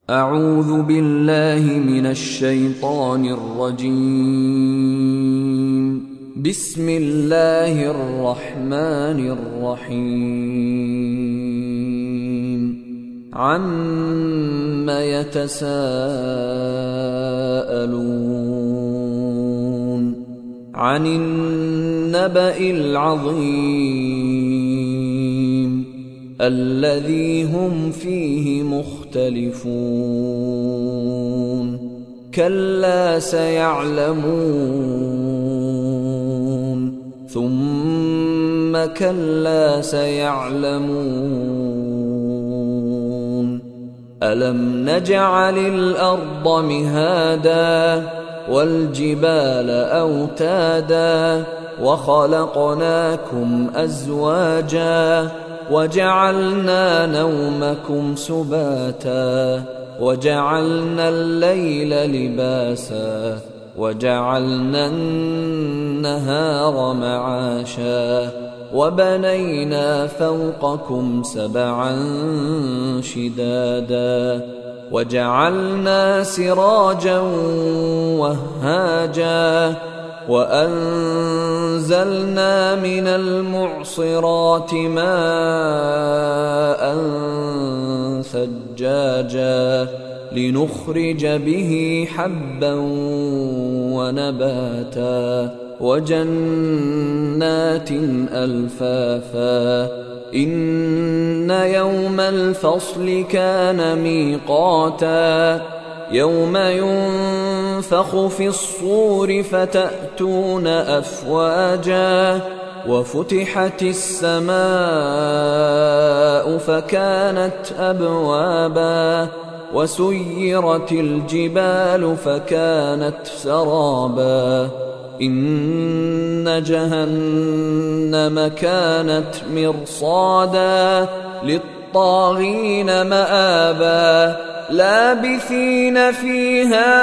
أعوذ بالله من الشيطان الرجيم. بسم الله الرحمن الرحيم. عَمَّ يتساءلون عن النبأ العظيم الذي هم فيه مختلفون كلا سيعلمون ثم كلا سيعلمون ألم نجعل الأرض مهادا والجبال أوتادا وخلقناكم أزواجا وجعلنا نومكم سباتا وجعلنا الليل لباسا وجعلنا النهار معاشا وبنينا فوقكم سبعا شدادا وجعلنا سراجا وهاجا وأنزلنا من المعصرات ماء ثجاجا لنخرج به حبا ونباتا وجنات ألفافا إن يوم الفصل كان ميقاتا يوم ينفخ في الصور فتأتون أفواجا وفتحت السماء فكانت أبوابا وسيرت الجبال فكانت سرابا إن جهنم كانت مرصادا للطاغين مآبا لابثين فيها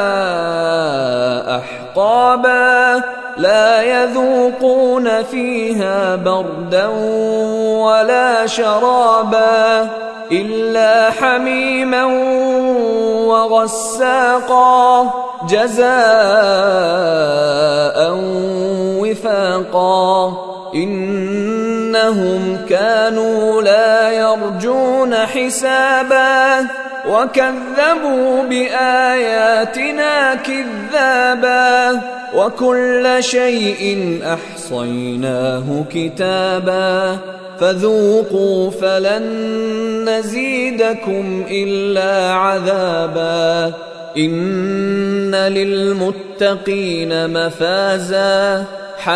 أحقابا لا يذوقون فيها بردا ولا شرابا إلا حميما وغساقا جزاء وفاقا إنهم كانوا لا يرجون حسابا وكذبوا بآياتنا كذابا وكل شيء أحصيناه كتابا فذوقوا فلن نزيدكم إلا عذابا إن للمتقين مفازا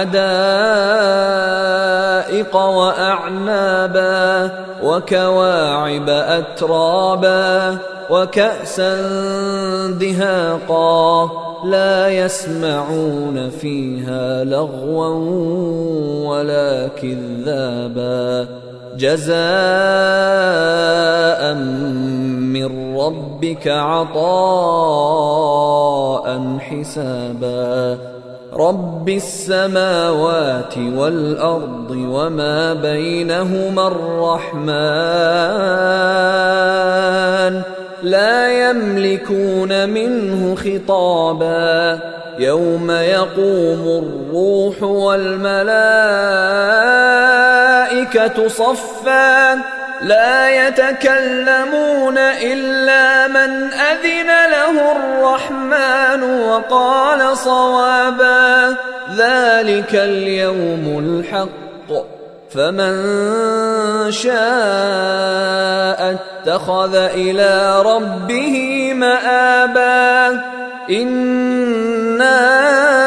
حدائق وأعنابا وكواعب أترابا وكأسا دهاقا لا يسمعون فيها لغوا ولا كذابا جزاء من ربك عطاء حسابا رب السماوات والأرض وما بينهما الرحمن لا يملكون منه خطابا يوم يقوم الروح والملائكة صفا لا يتكلمون إلا من أذن له الرحمن وقال صوابا ذلك اليوم الحق فمن شاء اتخذ إلى ربه مآبا إنا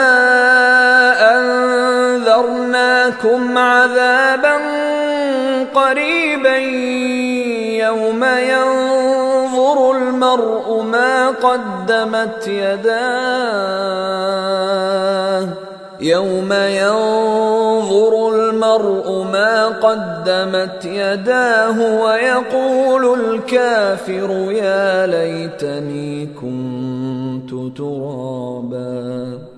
أنذرناكم عذابا قريبا يوم ينظر المرء ما قدمت يداه يوم ينظر المرء ما قدمت يداه ويقول الكافر يا ليتني كنت ترابا.